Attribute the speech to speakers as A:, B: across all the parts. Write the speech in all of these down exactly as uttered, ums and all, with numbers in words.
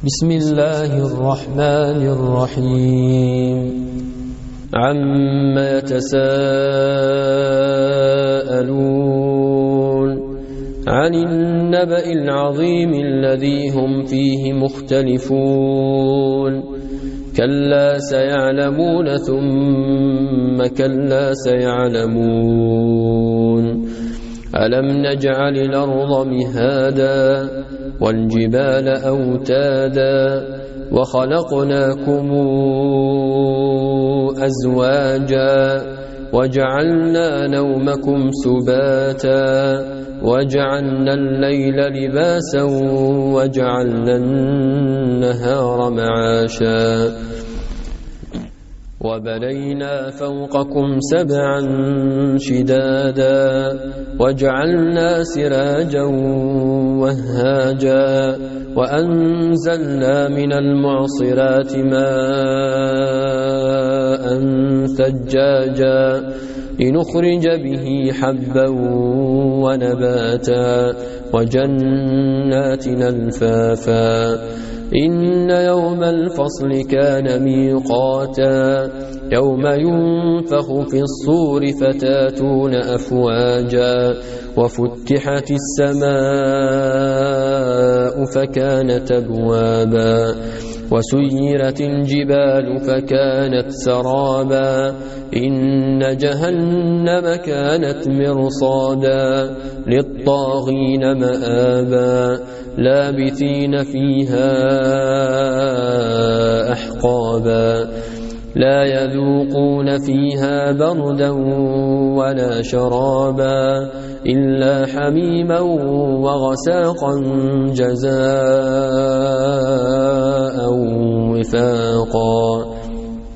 A: بسم الله الرحمن الرحيم عم يتساءلون عن النبأ العظيم الذي هم فيه مختلفون كلا سيعلمون ثم كلا سيعلمون ألم نجعل الأرض مهادا والجبال أوتادا وخلقناكم أزواجا وجعلنا نومكم سباتا وجعلنا الليل لباسا وجعلنا النهار معاشا وبنينا فوقكم سبعا شدادا وجعلنا سراجا وهاجا وأنزلنا من المعصرات ماء ثجاجا لنخرج به حبا ونباتا وجنات ألفافا إن يوم الفصل كان ميقاتا يوم ينفخ في الصور فتاتون أفواجا وفتحت السماء فكانت أبوابا وسيرت الجبال فكانت سرابا إن جهنم كانت مرصادا للطاغين مآبا لابثين فيها أحقابا لا يذوقون فيها بردا ولا شرابا إلا حميما وغساقا جزاء وفاقا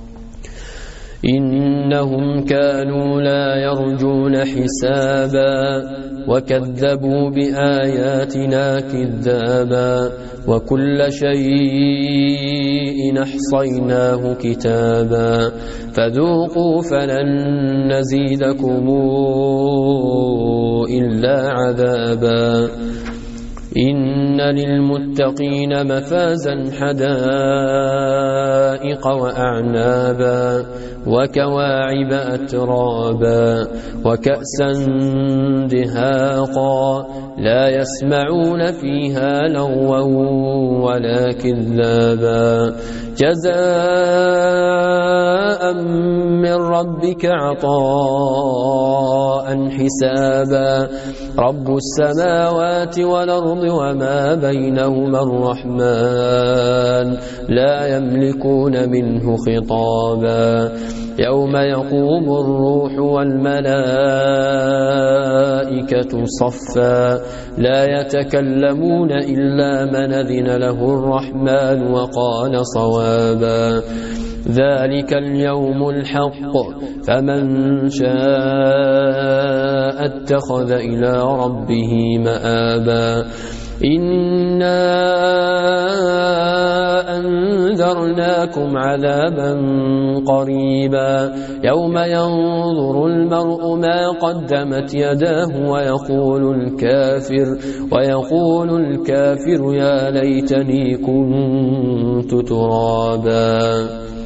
A: إنهم كانوا لا يرجون حسابا وكذبوا بآياتنا كذابا وكل شيء أحصيناه كتابا فذوقوا فلن نزيدكم إلا عذابا إن للمتقين مفازا حدائق وأعنابا وكواعب أترابا وكأسا دهاقا لا يسمعون فيها لغوا ولا كذابا جزاء من ربك عطاء حسابا رب السماوات والأرض وما بينهما الرحمن لا يملكون منه خطابا يوم يقوم الروح والملائكة صفا لا يتكلمون إلا من أذن له الرحمن وقال صوابا ذلك اليوم الحق فمن شاء اتخذ إلى ربه مآبا إنا أنذرناكم عذابا قريبا يوم ينظر المرء ما قدمت يداه ويقول الكافر ويقول الكافر يا ليتني كنت ترابا.